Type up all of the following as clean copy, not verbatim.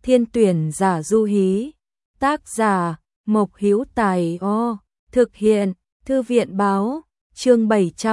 Thiên tuyển giả du hí. Tác giả Mộc Hữu Tài. Thực hiện Thư viện báo. Chương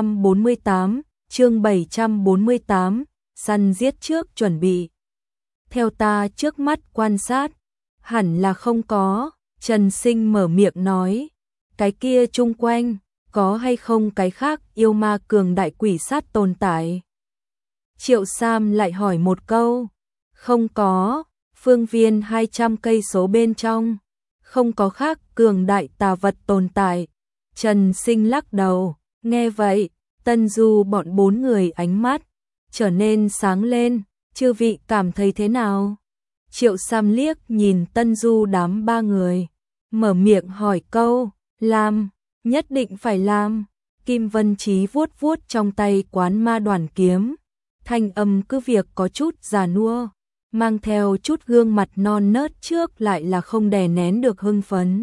748, săn giết trước chuẩn bị. Theo ta trước mắt quan sát, hẳn là không có. Trần Sinh mở miệng nói, cái kia chung quanh, có hay không cái khác yêu ma cường đại quỷ sát tồn tại? Triệu Sam lại hỏi một câu, không có, phương viên 200 cây số bên trong, không có khác cường đại tà vật tồn tại. Trần Sinh lắc đầu, nghe vậy, Tân Du bọn 4 người ánh mắt trở nên sáng lên, chư vị cảm thấy thế nào? Triệu Sam liếc nhìn Tân Du đám 3 người, mở miệng hỏi câu, làm, nhất định phải làm. Kim Vân Chí vuốt vuốt trong tay quán ma đoàn kiếm, thanh âm cứ việc có chút già nua, mang theo chút gương mặt non nớt trước lại là không đè nén được hưng phấn.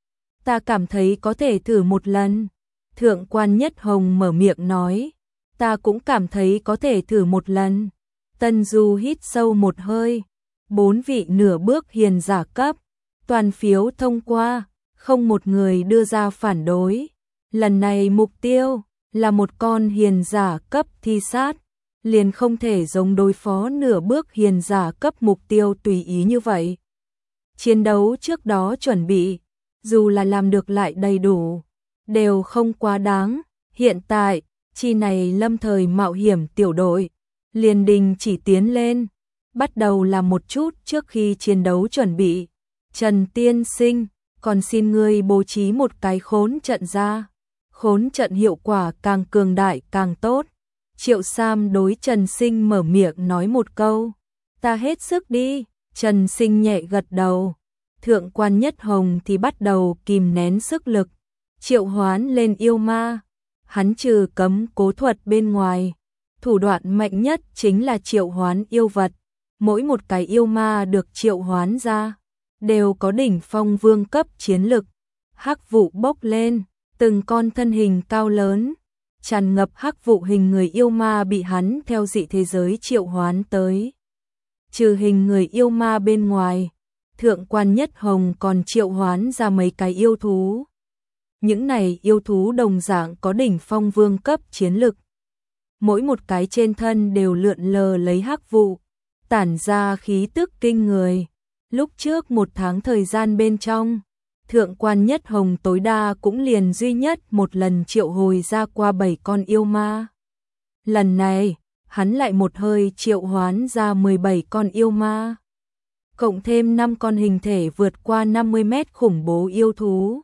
Ta cảm thấy có thể thử một lần. Thượng quan Nhất Hồng mở miệng nói, ta cũng cảm thấy có thể thử một lần. Tân Du hít sâu một hơi, 4 vị nửa bước hiền giả cấp, toàn phiếu thông qua, không một người đưa ra phản đối. Lần này mục tiêu là một con hiền giả cấp thi sát, liền không thể giống đối phó nửa bước hiền giả cấp mục tiêu tùy ý như vậy. Chiến đấu trước đó chuẩn bị, dù là làm được lại đầy đủ, đều không quá đáng. Hiện tại, chi này lâm thời mạo hiểm tiểu đội, liền đình chỉ tiến lên, bắt đầu làm một chút trước khi chiến đấu chuẩn bị. Trần Tiên Sinh, còn xin ngươi bố trí một cái khốn trận ra. Khốn trận hiệu quả càng cường đại càng tốt. Triệu Sam đối Trần Sinh mở miệng nói một câu, ta hết sức đi. Trần Sinh nhẹ gật đầu. Thượng quan Nhất Hồng thì bắt đầu kìm nén sức lực, triệu hoán lên yêu ma. Hắn trừ cấm cố thuật bên ngoài, thủ đoạn mạnh nhất chính là triệu hoán yêu vật. Mỗi một cái yêu ma được triệu hoán ra, đều có đỉnh phong vương cấp chiến lực. Hắc vụ bốc lên, từng con thân hình cao lớn, tràn ngập hắc vụ hình người yêu ma bị hắn theo dị thế giới triệu hoán tới. Trừ hình người yêu ma bên ngoài, Thượng quan Nhất Hồng còn triệu hoán ra mấy cái yêu thú. Những này yêu thú đồng dạng có đỉnh phong vương cấp chiến lực. Mỗi một cái trên thân đều lượn lờ lấy hắc vụ, tản ra khí tức kinh người. Lúc trước 1 tháng thời gian bên trong, Thượng quan Nhất Hồng tối đa cũng liền duy nhất một lần triệu hồi ra qua 7 con yêu ma. Lần này, hắn lại một hơi triệu hoán ra 17 con yêu ma, cộng thêm 5 con hình thể vượt qua 50 mét khủng bố yêu thú.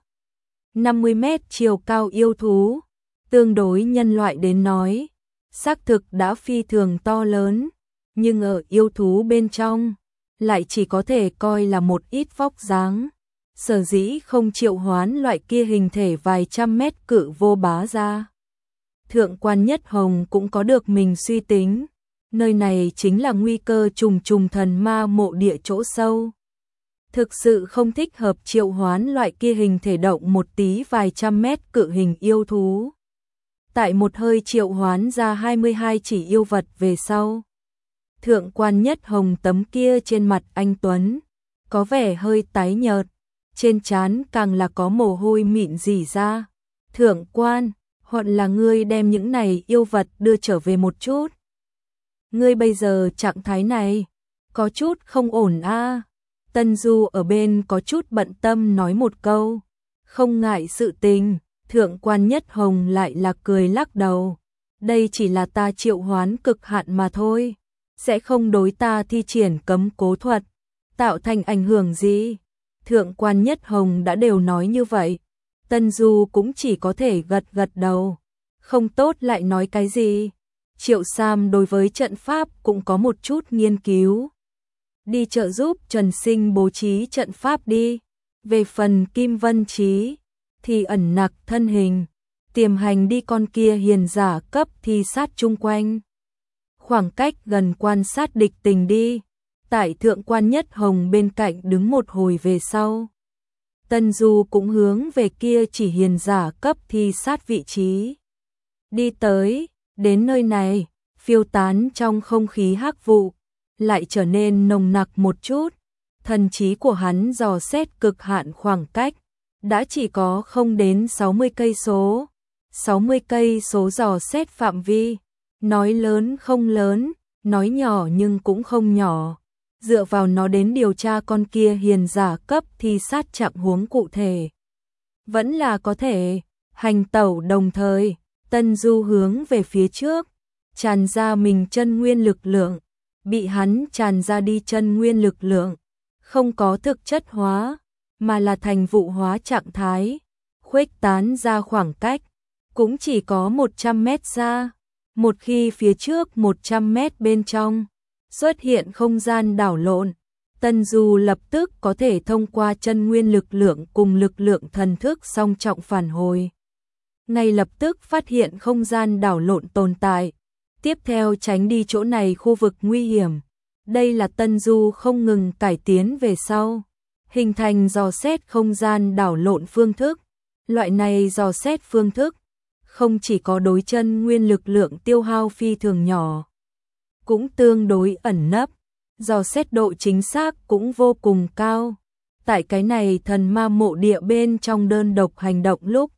50 mét chiều cao yêu thú, tương đối nhân loại đến nói, xác thực đã phi thường to lớn, nhưng ở yêu thú bên trong, lại chỉ có thể coi là một ít vóc dáng. Sở dĩ không triệu hoán loại kia hình thể vài trăm mét cự vô bá ra. Thượng quan Nhất Hồng cũng có được mình suy tính, nơi này chính là nguy cơ trùng trùng thần ma mộ địa chỗ sâu. Thực sự không thích hợp triệu hoán loại kia hình thể động một tí vài trăm mét cự hình yêu thú. Tại một hơi triệu hoán ra 22 chỉ yêu vật về sau, Thượng quan Nhất Hồng tấm kia trên mặt anh tuấn có vẻ hơi tái nhợt, trên trán càng là có mồ hôi mịn rỉ ra. Thượng quan, hoặc là ngươi đem những này yêu vật đưa trở về một chút. Ngươi bây giờ trạng thái này có chút không ổn a. Tân Du ở bên có chút bận tâm nói một câu, không ngại sự tình. Thượng quan Nhất Hồng lại là cười lắc đầu, đây chỉ là ta triệu hoán cực hạn mà thôi, sẽ không đối ta thi triển cấm cố thuật tạo thành ảnh hưởng gì. Thượng quan Nhất Hồng đã đều nói như vậy, Tân Du cũng chỉ có thể gật gật đầu, không tốt lại nói cái gì. Triệu Sam đối với trận pháp cũng có một chút nghiên cứu, đi trợ giúp Trần Sinh bố trí trận pháp đi. Về phần Kim Vân Chí thì ẩn nặc thân hình, tiềm hành đi con kia hiền giả cấp thi sát chung quanh, khoảng cách gần quan sát địch tình đi. Tại Thượng quan Nhất Hồng bên cạnh đứng một hồi về sau, Tân Du cũng hướng về kia chỉ hiền giả cấp thi sát vị trí đi tới. Đến nơi này, phiêu tán trong không khí hắc vụ lại trở nên nồng nặc một chút. Thần trí của hắn dò xét cực hạn khoảng cách, đã chỉ có không đến 60 cây số. 60 cây số dò xét phạm vi, nói lớn không lớn, nói nhỏ nhưng cũng không nhỏ. Dựa vào nó đến điều tra con kia hiền giả cấp thì sát trạng huống cụ thể. Vẫn là có thể, hành tẩu đồng thời, Tân Du hướng về phía trước, tràn ra mình chân nguyên lực lượng, bị hắn tràn ra đi chân nguyên lực lượng, không có thực chất hóa, mà là thành vụ hóa trạng thái, khuếch tán ra khoảng cách, cũng chỉ có 100 mét xa. Một khi phía trước 100 mét bên trong xuất hiện không gian đảo lộn, Tân Du lập tức có thể thông qua chân nguyên lực lượng cùng lực lượng thần thức song trọng phản hồi. Ngay lập tức phát hiện không gian đảo lộn tồn tại, tiếp theo tránh đi chỗ này khu vực nguy hiểm. Đây là Tân Du không ngừng cải tiến về sau, hình thành dò xét không gian đảo lộn phương thức. Loại này dò xét phương thức không chỉ có đối chân nguyên lực lượng tiêu hao phi thường nhỏ, cũng tương đối ẩn nấp, dò xét độ chính xác cũng vô cùng cao. Tại cái này thần ma mộ địa bên trong đơn độc hành động lúc,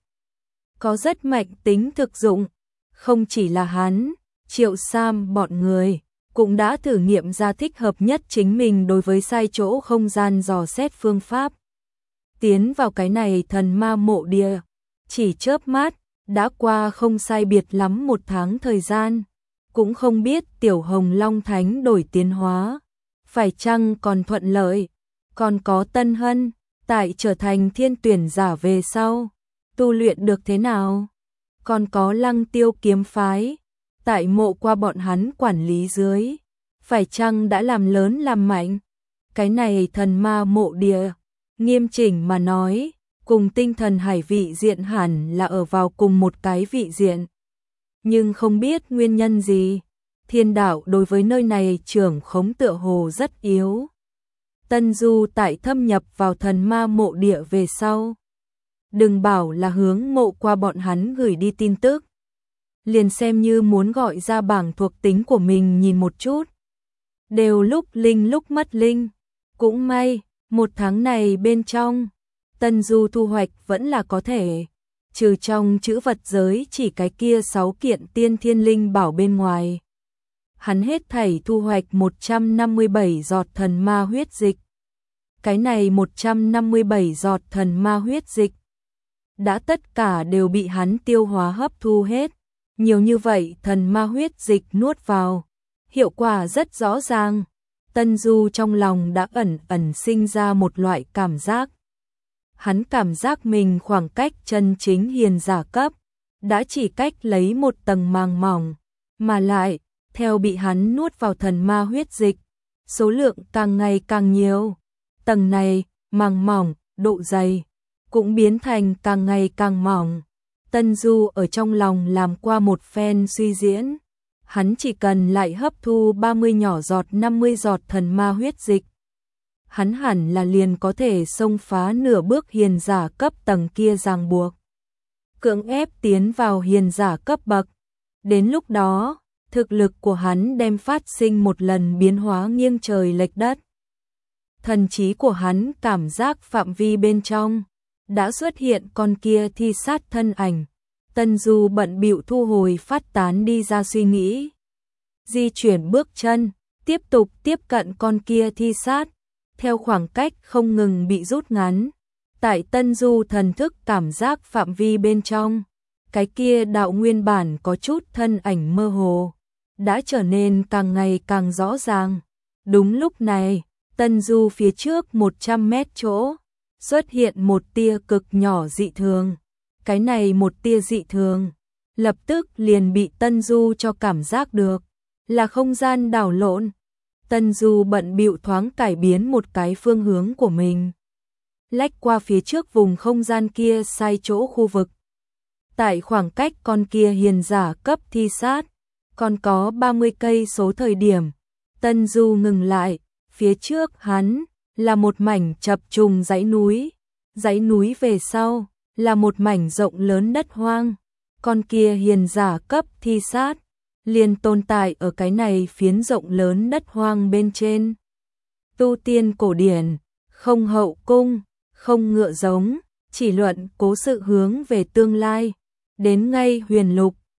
có rất mạnh tính thực dụng, không chỉ là hắn, Triệu Sam bọn người cũng đã thử nghiệm ra thích hợp nhất chính mình đối với sai chỗ không gian dò xét phương pháp. Tiến vào cái này thần ma mộ địa, chỉ chớp mắt, đã qua không sai biệt lắm 1 tháng thời gian, cũng không biết Tiểu Hồng Long Thánh đổi tiến hóa, phải chăng còn thuận lợi, còn có Tân Hân, tại trở thành thiên tuyển giả về sau, tu luyện được thế nào, còn có Lăng Tiêu kiếm phái, tại mộ qua bọn hắn quản lý dưới, phải chăng đã làm lớn làm mạnh. Cái này thần ma mộ địa, nghiêm chỉnh mà nói, cùng tinh thần hải vị diện hẳn là ở vào cùng một cái vị diện. Nhưng không biết nguyên nhân gì, thiên đạo đối với nơi này trưởng khống tựa hồ rất yếu. Tân Du tại thâm nhập vào thần ma mộ địa về sau, đừng bảo là hướng mộ qua bọn hắn gửi đi tin tức, liền xem như muốn gọi ra bảng thuộc tính của mình nhìn một chút, đều lúc linh lúc mất linh. Cũng may, 1 tháng này bên trong, Tân Du thu hoạch vẫn là có thể, trừ trong chữ vật giới chỉ cái kia 6 kiện tiên thiên linh bảo bên ngoài. Hắn hết thảy thu hoạch 157 giọt thần ma huyết dịch. Cái này 157 giọt thần ma huyết dịch đã tất cả đều bị hắn tiêu hóa hấp thu hết. Nhiều như vậy thần ma huyết dịch nuốt vào, hiệu quả rất rõ ràng. Tân Du trong lòng đã ẩn ẩn sinh ra một loại cảm giác. Hắn cảm giác mình khoảng cách chân chính hiền giả cấp, đã chỉ cách lấy một tầng màng mỏng, mà lại, theo bị hắn nuốt vào thần ma huyết dịch, số lượng càng ngày càng nhiều. Tầng này, màng mỏng, độ dày, cũng biến thành càng ngày càng mỏng. Tân Du ở trong lòng làm qua một phen suy diễn. Hắn chỉ cần lại hấp thu 30 nhỏ giọt 50 giọt thần ma huyết dịch, hắn hẳn là liền có thể xông phá nửa bước hiền giả cấp tầng kia ràng buộc, cưỡng ép tiến vào hiền giả cấp bậc. Đến lúc đó, thực lực của hắn đem phát sinh một lần biến hóa nghiêng trời lệch đất. Thần trí của hắn cảm giác phạm vi bên trong đã xuất hiện con kia thi sát thân ảnh. Tân Du bận bịu thu hồi phát tán đi ra suy nghĩ, di chuyển bước chân, tiếp tục tiếp cận con kia thi sát, theo khoảng cách không ngừng bị rút ngắn. Tại Tân Du thần thức cảm giác phạm vi bên trong, cái kia đạo nguyên bản có chút thân ảnh mơ hồ, đã trở nên càng ngày càng rõ ràng. Đúng lúc này, Tân Du phía trước 100 mét chỗ, xuất hiện một tia cực nhỏ dị thường. Cái này một tia dị thường, lập tức liền bị Tân Du cho cảm giác được, là không gian đảo lộn. Tân Du bận bịu thoáng cải biến một cái phương hướng của mình, lách qua phía trước vùng không gian kia sai chỗ khu vực. Tại khoảng cách con kia hiền giả cấp thi sát, còn có 30 cây số thời điểm, Tân Du ngừng lại, phía trước hắn là một mảnh chập trùng dãy núi về sau là một mảnh rộng lớn đất hoang. Con kia hiền giả cấp thi sát liền tồn tại ở cái này phiến rộng lớn đất hoang bên trên. tu tiên cổ điển, không hậu cung, không ngựa giống, chỉ luận cố sự hướng về tương lai. Đến ngay huyền lục,